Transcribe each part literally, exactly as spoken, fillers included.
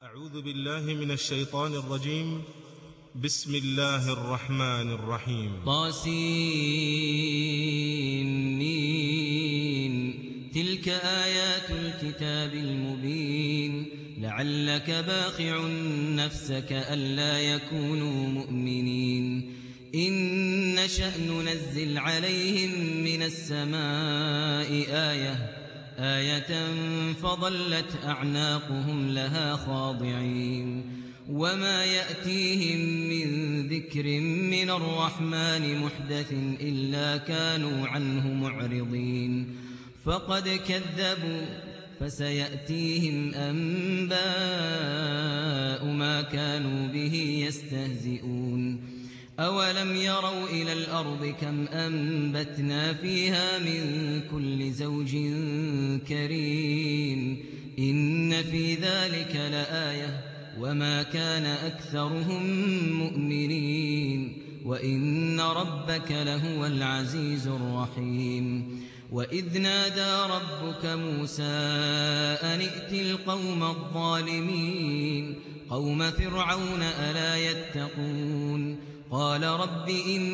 أعوذ بالله من الشيطان الرجيم. بسم الله الرحمن الرحيم. طاسين تلك آيات الكتاب المبين لعلك باخع نفسك ألا يكونوا مؤمنين إن نشأ ننزل عليهم من السماء آية آية فظلت أعناقهم لها خاضعين وما يأتيهم من ذكر من الرحمن محدث إلا كانوا عنه معرضين فقد كذبوا فسيأتيهم أنباء ما كانوا به يستهزئون أولم يروا إلى الأرض كم أنبتنا فيها من كل زوج كريم إن في ذلك لآية وما كان أكثرهم مؤمنين وإن ربك لهو العزيز الرحيم وإذ نادى ربك موسى أن ائت القوم الظالمين قوم فرعون ألا يتقون قال رب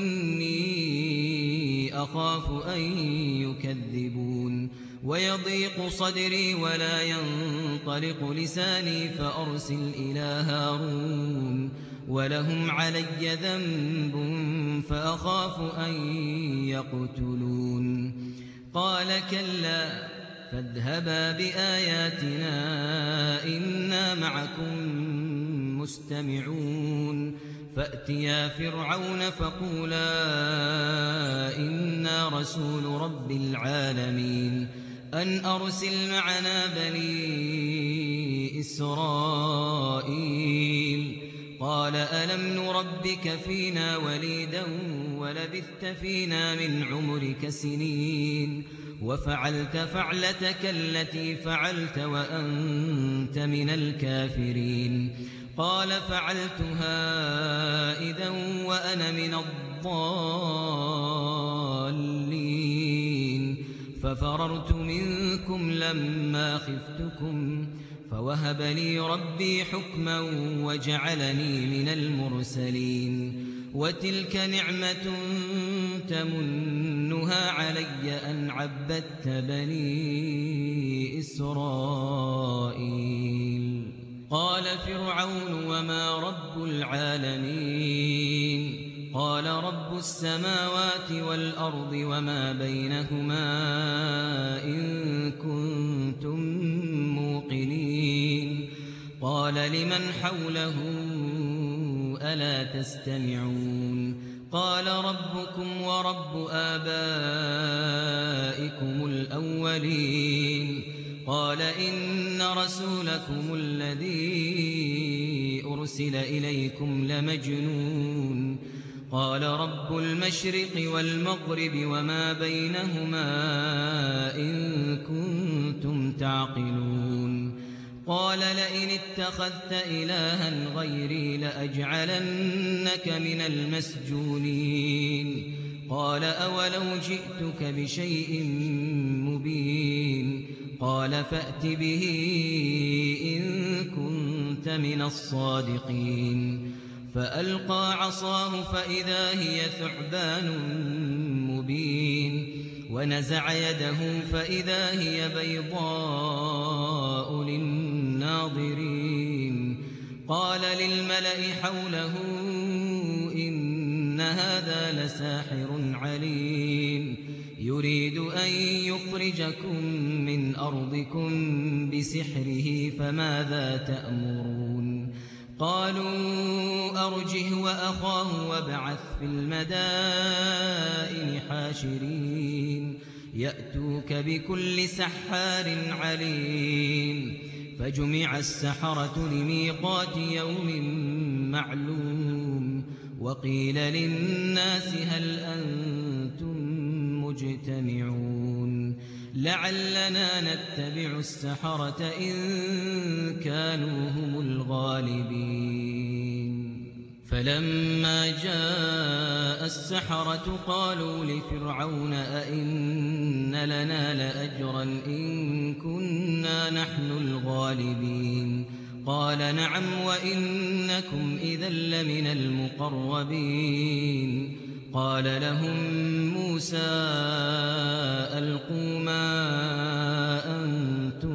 إني أخاف أن يكذبون ويضيق صدري ولا ينطلق لساني فأرسل إلى هارون ولهم علي ذنب فأخاف أن يقتلون قال كلا فاذهبا بآياتنا إنا معكم مستمعون فأتيا فرعون فقولا إنا رسول رب العالمين أن أرسل معنا بني إسرائيل قال ألم نربك فينا وليدا ولبثت فينا من عمرك سنين وفعلت فعلتك التي فعلت وأنت من الكافرين قال فعلتها إذا وأنا من الضالين ففررت منكم لما خفتكم فوهب لي ربي حكما وجعلني من المرسلين وتلك نعمة تمنها علي أن عبدت بني إسرائيل قال فرعون وما رب العالمين قال رب السماوات والأرض وما بينهما إن كنتم موقنين قال لمن حوله ألا تستمعون قال ربكم ورب آبائكم الأولين قال إن رسولكم الذي أرسل إليكم لمجنون قال رب المشرق والمغرب وما بينهما إن كنتم تعقلون قال لئن اتخذت إلها غيري لأجعلنك من المسجونين قال أولو جئتك بشيء مبين قال فأت به إن كنت من الصادقين فألقى عصاه فإذا هي ثعبان مبين ونزع يده فإذا هي بيضاء للناظرين قال للملأ حوله إن هذا لساحر عليم يريد أن يخرجكم من أرضكم بسحره فماذا تأمرون قالوا أرجه وأخاه وابعث في المدائن حاشرين يأتوك بكل سحار عليم فجمع السحرة لميقات يوم معلوم وقيل للناس هل أنتم مجتمعون لعلنا نتبع السحرة إن كانوا هم الغالبين فلما جاء السحرة قالوا لفرعون أئن لنا لأجرا إن كنا نحن الغالبين قال نعم وإنكم إذا لمن المقربين قال لهم موسى ألقوا ما أنتم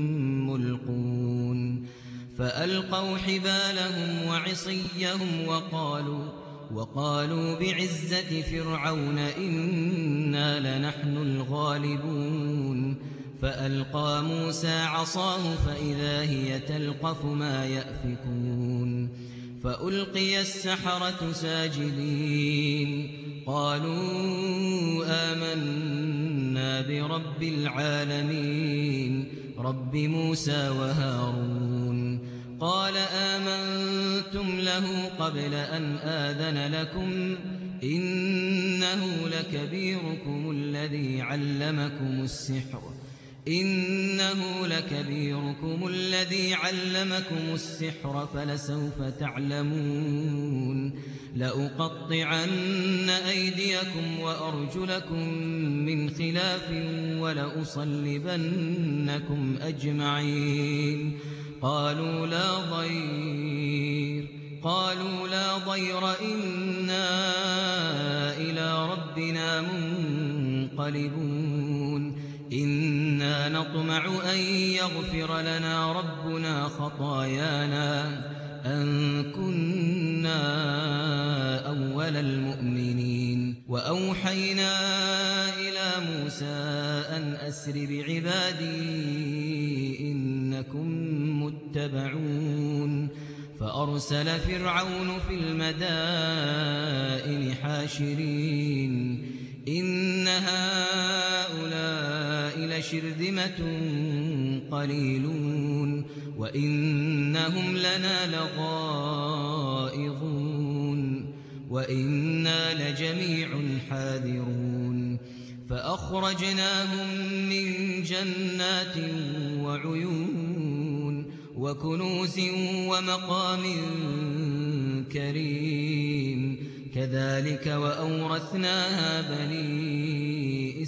ملقون فألقوا حبالهم وعصيهم وقالوا وقالوا بعزة فرعون إنا لنحن الغالبون فألقى موسى عصاه فإذا هي تلقف ما يأفكون فألقي السحرة ساجدين قالوا آمنا برب العالمين رب موسى وهارون قال آمنتم له قبل أن آذن لكم إنه لكبيركم الذي علمكم السحر إنه لكبيركم الذي علمكم السحر فلسوف تعلمون لأقطعن أيديكم وأرجلكم من خلاف ولأصلبنكم أجمعين قالوا لا ضير قالوا لا ضير إنا إلى ربنا منقلبون إنا نطمع أن يغفر لنا ربنا خطايانا أن كنا أول المؤمنين وأوحينا إلى موسى أن أسر بعبادي إنكم متبعون فأرسل فرعون في المدائن حاشرين إن هؤلاء لشرذمة قليلون وإنهم لنا لغائظون وإنا لجميع حاذرون فأخرجناهم من جنات وعيون وكنوز ومقام كريم كذلك وأورثناها بني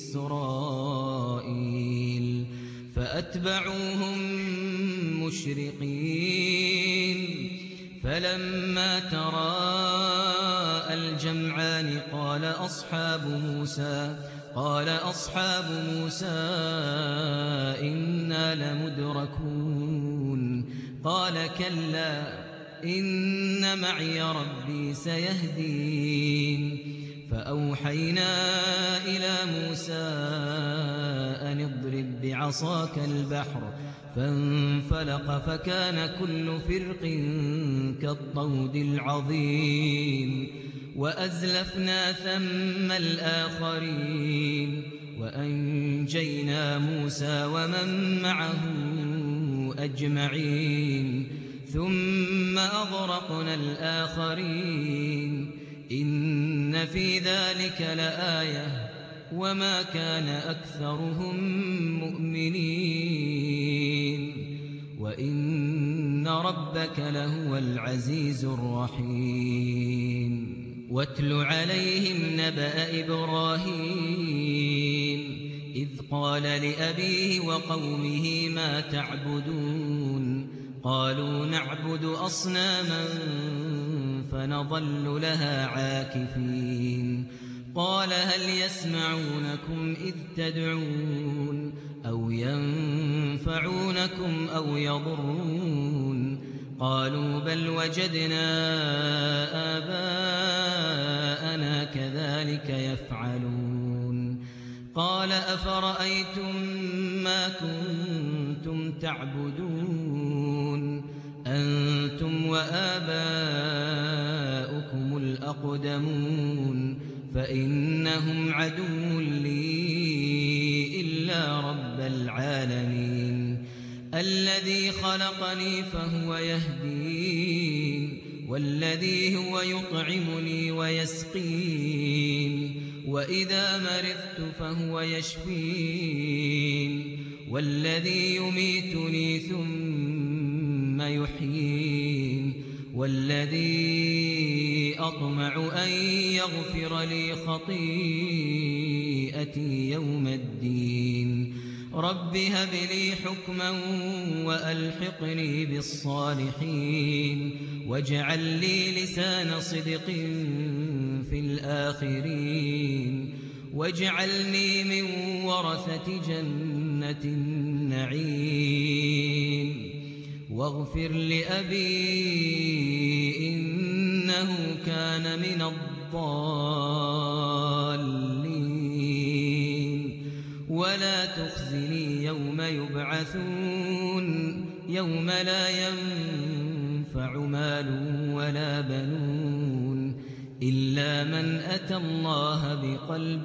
إسرائيل فأتبعوهم مشرقين فلما تراءى الجمعان قال أصحاب موسى قال أصحاب موسى إنا لمدركون قال كلا إن معي ربي سيهدين فأوحينا إلى موسى أن اضرب بعصاك البحر فانفلق فكان كل فرق كالطود العظيم وأزلفنا ثم الآخرين وأنجينا موسى ومن معه أجمعين ثم أغرقنا الآخرين إن في ذلك لآية وما كان أكثرهم مؤمنين وإن ربك لهو العزيز الرحيم واتل عليهم نبأ إبراهيم إذ قال لأبيه وقومه ما تعبدون قالوا نعبد أصناما فنظل لها عاكفين قال هل يسمعونكم إذ تدعون أو ينفعونكم أو يضرون قالوا بل وجدنا آباءنا كذلك يفعلون قال أفرأيتم ما كنتم تعبدون أنتم وآباؤكم الأقدمون فإنهم عدو لي إلا رب العالمين الذي خلقني فهو يهدين والذي هو يطعمني ويسقين وإذا مرضت فهو يشفين والذي يميتني ثم يحيين والذي أطمع أن يغفر لي خطيئتي يوم الدين رب هب لي حكما وألحقني بالصالحين واجعل لي لسان صدق في الآخرين واجعلني من ورثة جنة النعيم واغفر لأبي إنه كان من الضالين ولا تخزني يوم يبعثون يوم لا ينفع مال ولا بنون إلا من أتى الله بقلب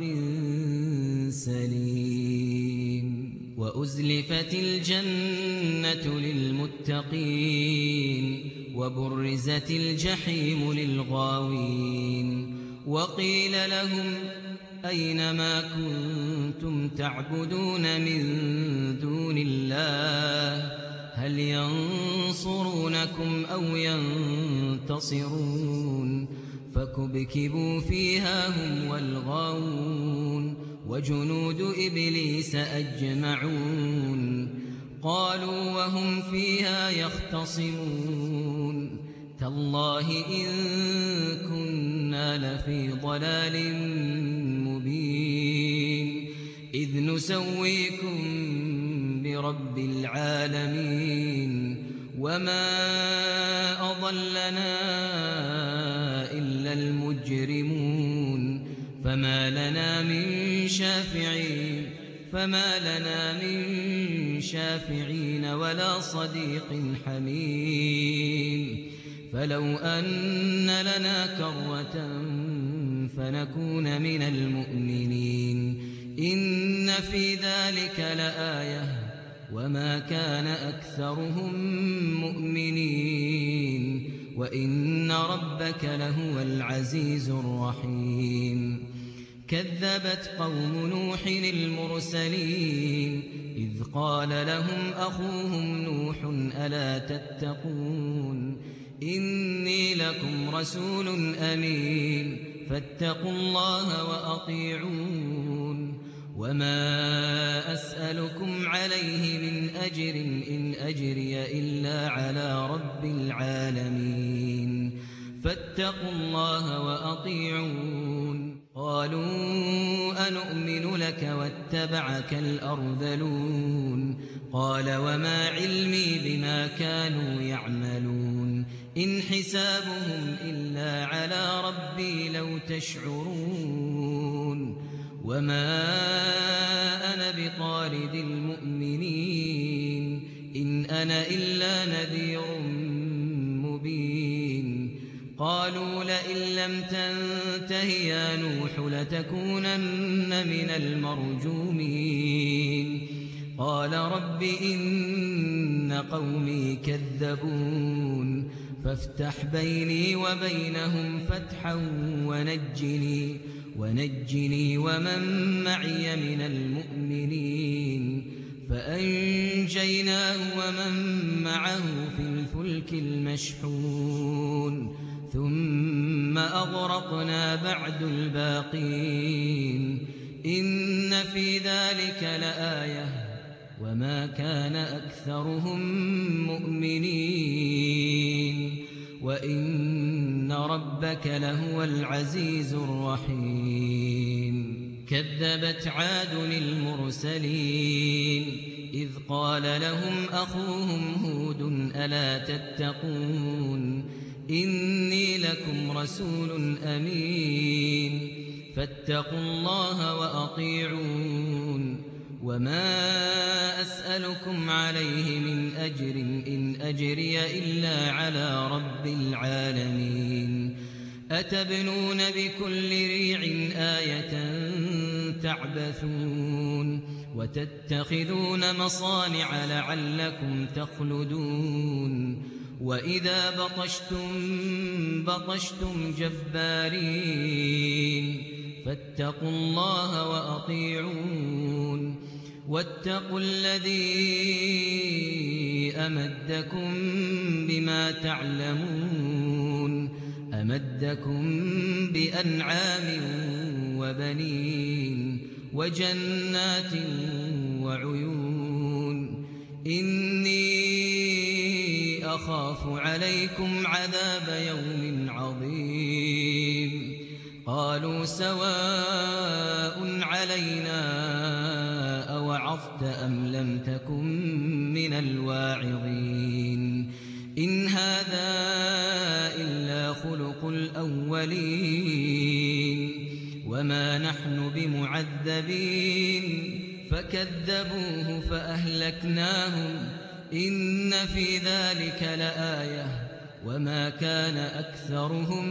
سليم وأزلفت الجنة للمتقين وبرزت الجحيم للغاوين وقيل لهم أين ما كنتم تعبدون من دون الله هل ينصرونكم أو ينتصرون فكبكبوا فيها هم والغاوون وجنود إبليس أجمعون قالوا وهم فيها يختصمون تالله إن كنا لفي ضلال مبين إذ نسويكم برب العالمين وما أضلنا إلا المجرمون فما لنا من شافعين فما لنا من شافعين ولا صديق حميم فلو أن لنا كرة فنكون من المؤمنين إن في ذلك لآية وما كان أكثرهم مؤمنين وإن ربك لهو العزيز الرحيم كذبت قوم نوح المرسلين إذ قال لهم أخوهم نوح ألا تتقون إني لكم رسول أمين فاتقوا الله وأطيعون وما أسألكم عليه من أجر إن أجري إلا على رب العالمين فاتقوا الله وأطيعون قالوا أنؤمن لك واتبعك الأرذلون قال وما علمي بما كانوا يعملون إن حسابهم إلا على ربي لو تشعرون وما أنا بطارد المؤمنين إن أنا إلا نذير مبين قالوا لئن لم تنته يا نوح لتكونن من المرجومين قال رب إن قومي كذبون فافتح بيني وبينهم فتحا ونجني ونجني ومن معي من المؤمنين فأنجيناه ومن معه في الفلك المشحون ثم أغرقنا بعد الباقين إن في ذلك لآية وما كان أكثرهم مؤمنين وإن ربك لهو العزيز الرحيم كذبت عاد المرسلين إذ قال لهم أخوهم هود ألا تتقون إني لكم رسول أمين فاتقوا الله وأطيعون وما أسألكم عليه من أجر إن أجري إلا على رب العالمين أتبنون بكل ريع آية تعبثون وتتخذون مصانع لعلكم تخلدون وإذا بطشتم بطشتم جبارين فاتقوا الله وأطيعون واتقوا الذي أمدكم بما تعلمون أمدكم بأنعام وبنين وجنات وعيون إني أخاف عليكم عذاب يوم عظيم قالوا سواء علينا أوعظت أم لم تكن من الواعظين إن هذا إلا خلق الأولين وما نحن بمعذبين فكذبوه فأهلكناهم إن في ذلك لآية وما كان أكثرهم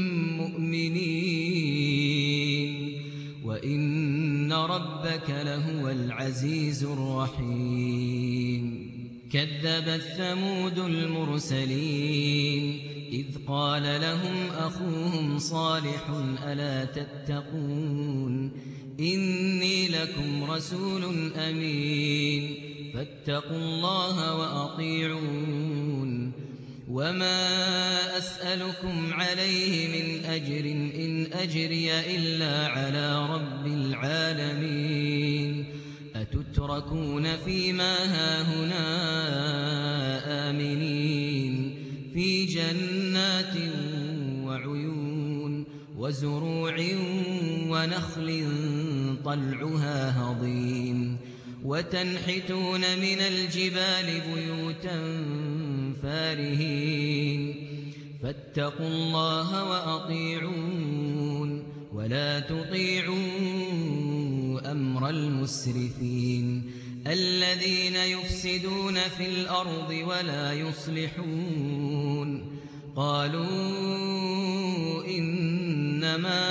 مؤمنين وإن ربك لهو العزيز الرحيم كذبت ثمود المرسلين إذ قال لهم أخوهم صالح ألا تتقون إني لكم رسول أمين فاتقوا الله وأطيعون وما أسألكم عليه من أجر إن أجري إلا على رب العالمين أتتركون فيما هاهنا آمنين في جنات وعيون وزروع ونخل طلعها هضيم وتنحتون من الجبال بيوتا فارهين فاتقوا الله وأطيعون ولا تطيعوا أمر المسرفين الذين يفسدون في الأرض ولا يصلحون قالوا إنما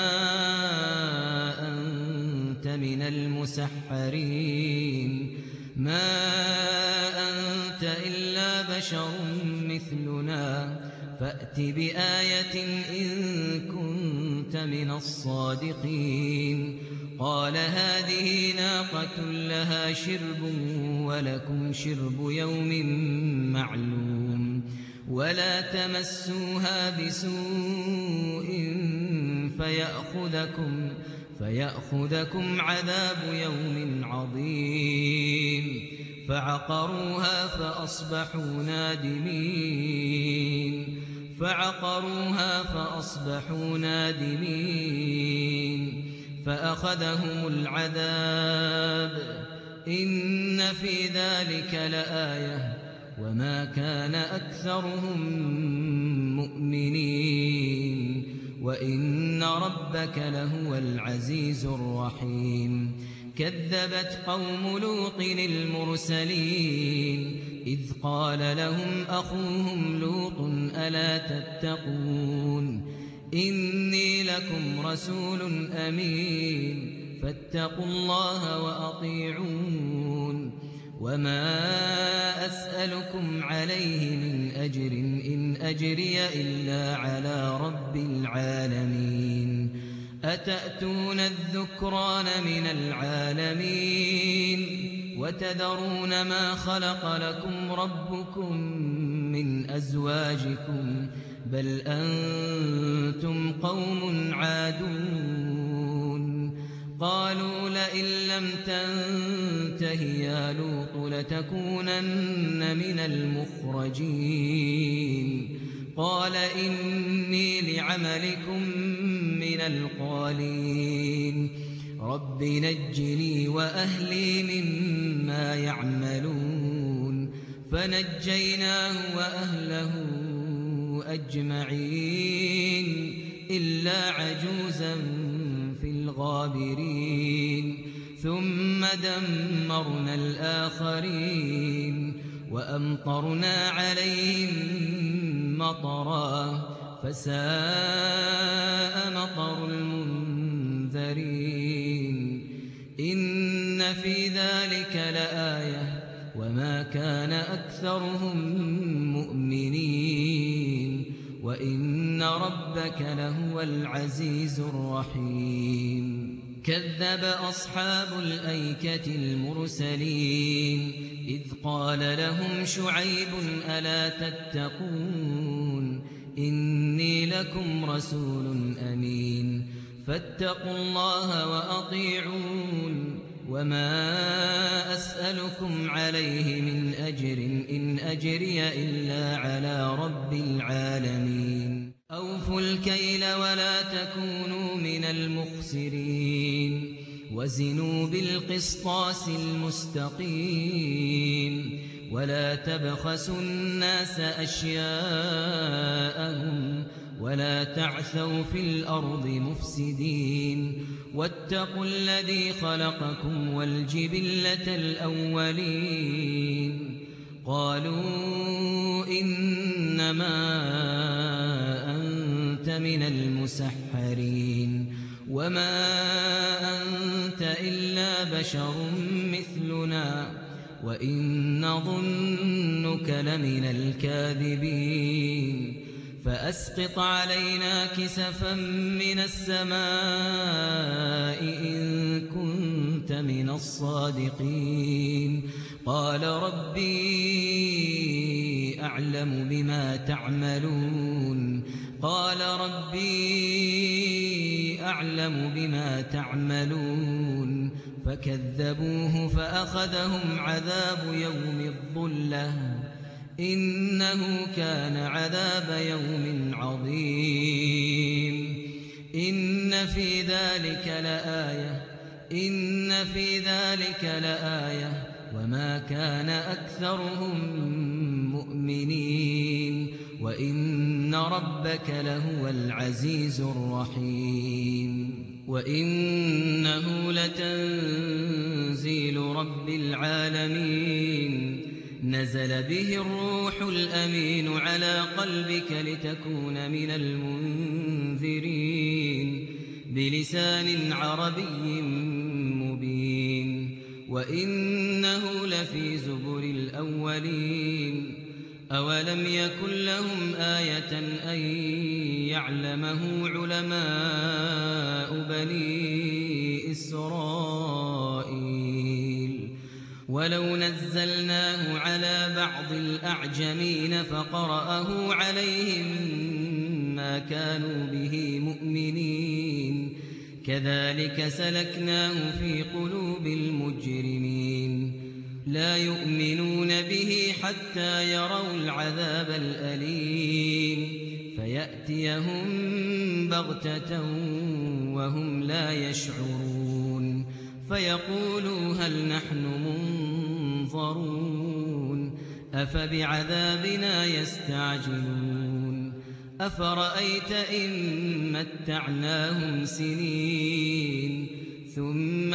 أنت من المسحرين ما أنت إلا بشر مثلنا فأت بآية إن كنت من الصادقين قال هذه ناقة لها شرب ولكم شرب يوم معلوم ولا تمسوها بسوء فيأخذكم فيأخذكم عذاب يوم عظيم فعقروها فأصبحوا نادمين فعقروها فأصبحوا نادمين فأخذهم العذاب إن في ذلك لآية وما كان أكثرهم مؤمنين وإن ربك لهو العزيز الرحيم كذبت قوم لوط المرسلين إذ قال لهم أخوهم لوط ألا تتقون إني لكم رسول أمين فاتقوا الله وأطيعون وما أسألكم عليه من أجر إن أجري إلا على رب العالمين أتأتون الذكران من العالمين وتذرون ما خلق لكم ربكم من أزواجكم بل أنتم قوم عادون قالوا لئن لم تنته يا لوط لتكونن من المخرجين قال إني لعملكم من القالين رب نجني وأهلي مما يعملون فنجيناه وأهله أجمعين إلا عجوزا في الغابرين ثم دمرنا الآخرين وأمطرنا عليهم مطرا فساء مطر المنذرين إن في ذلك لآية وما كان أكثرهم مؤمنين وإن ربك لهو العزيز الرحيم كذب أصحاب الأيكة المرسلين إذ قال لهم شعيب ألا تتقون إني لكم رسول أمين فاتقوا الله وأطيعون وما أسألكم عليه من أجر إن أجري إلا على رب العالمين أوفوا الكيل ولا تكونوا من المخسرين وزنوا بالقسطاس المستقيم ولا تبخسوا الناس أشياءهم ولا تعثوا في الأرض مفسدين واتقوا الذي خلقكم والجبلة الأولين قالوا إنما أنت من المسحرين وما أنت إلا بشر مثلنا وإن نظنك لمن الكاذبين فأسقط علينا كسفا من السماء إن كنت من الصادقين قال ربي أعلم بما تعملون قال ربي أعلم بما تعملون فكذبوه فأخذهم عذاب يوم الظلة إنه كان عذاب يوم عظيم إن في ذلك لآية إن في ذلك لآية وما كان أكثرهم مؤمنين وإن ربك لهو العزيز الرحيم وإنه لتنزيل رب العالمين نزل به الروح الأمين على قلبك لتكون من المنذرين بلسان عربي مبين وإنه لفي زبر الأولين أولم يكن لهم آية أن يعلمه علماء بني إسرائيل ولو نزلناه على بعض الأعجمين فقرأه عليهم ما كانوا به مؤمنين كذلك سلكناه في قلوب المجرمين لا يؤمنون به حتى يروا العذاب الأليم فيأتيهم بغتة وهم لا يشعرون فيقولوا هل نحن منظرون أفبعذابنا يستعجلون أفرأيت إن متعناهم سنين ثم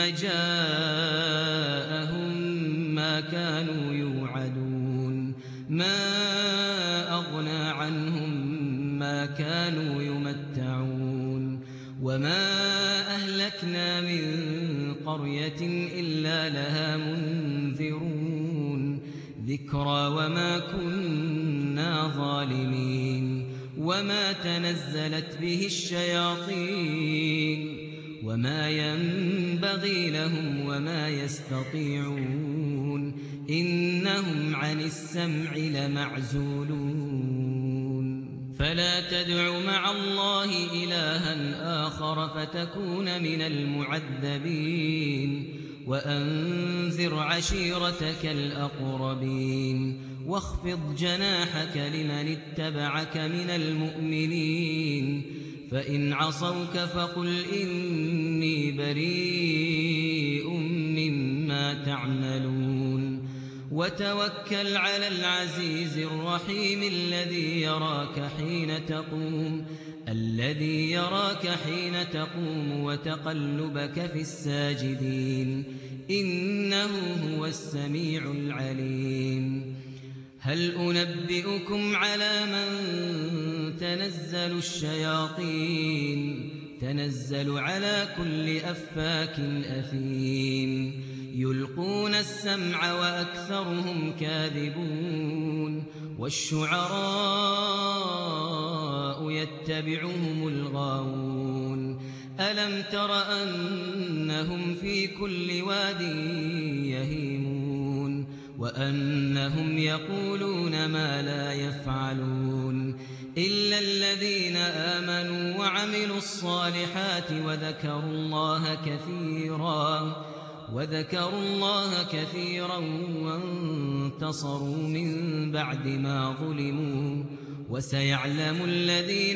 جاءهم ما كانوا يوعدون ما أغنى عنهم ما كانوا يمتعون وما أهلكنا من قرية إلا لها منذرون ذكرى وما كنا ظالمين وما تنزلت به الشياطين وما ينبغي لهم وما يستطيعون إنهم عن السمع لمعزولون فلا تدع مع الله إلها آخر فتكون من المعذبين وأنذر عشيرتك الأقربين واخفض جناحك لمن اتبعك من المؤمنين فإن عصوك فقل إني بريء مما تعملون وتوكل على العزيز الرحيم الذي يراك حين تقوم الذي يراك حين تقوم وتقلبك في الساجدين إنه هو السميع العليم هل أنبئكم على من تنزل الشياطين تنزل على كل أفاك أثيم يلقون السمع وأكثرهم كاذبون والشعراء يتبعهم الغاوون ألم تر أنهم في كل واد يهيمون وأنهم يقولون ما لا يفعلون إلا الذين آمنوا وعملوا الصالحات وذكروا الله كثيرا وذكروا الله كثيرا وانتصروا من بعد ما ظلموا وسيعلم الذين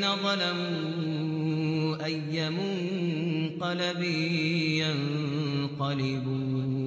ظلموا أي منقلب ينقلبون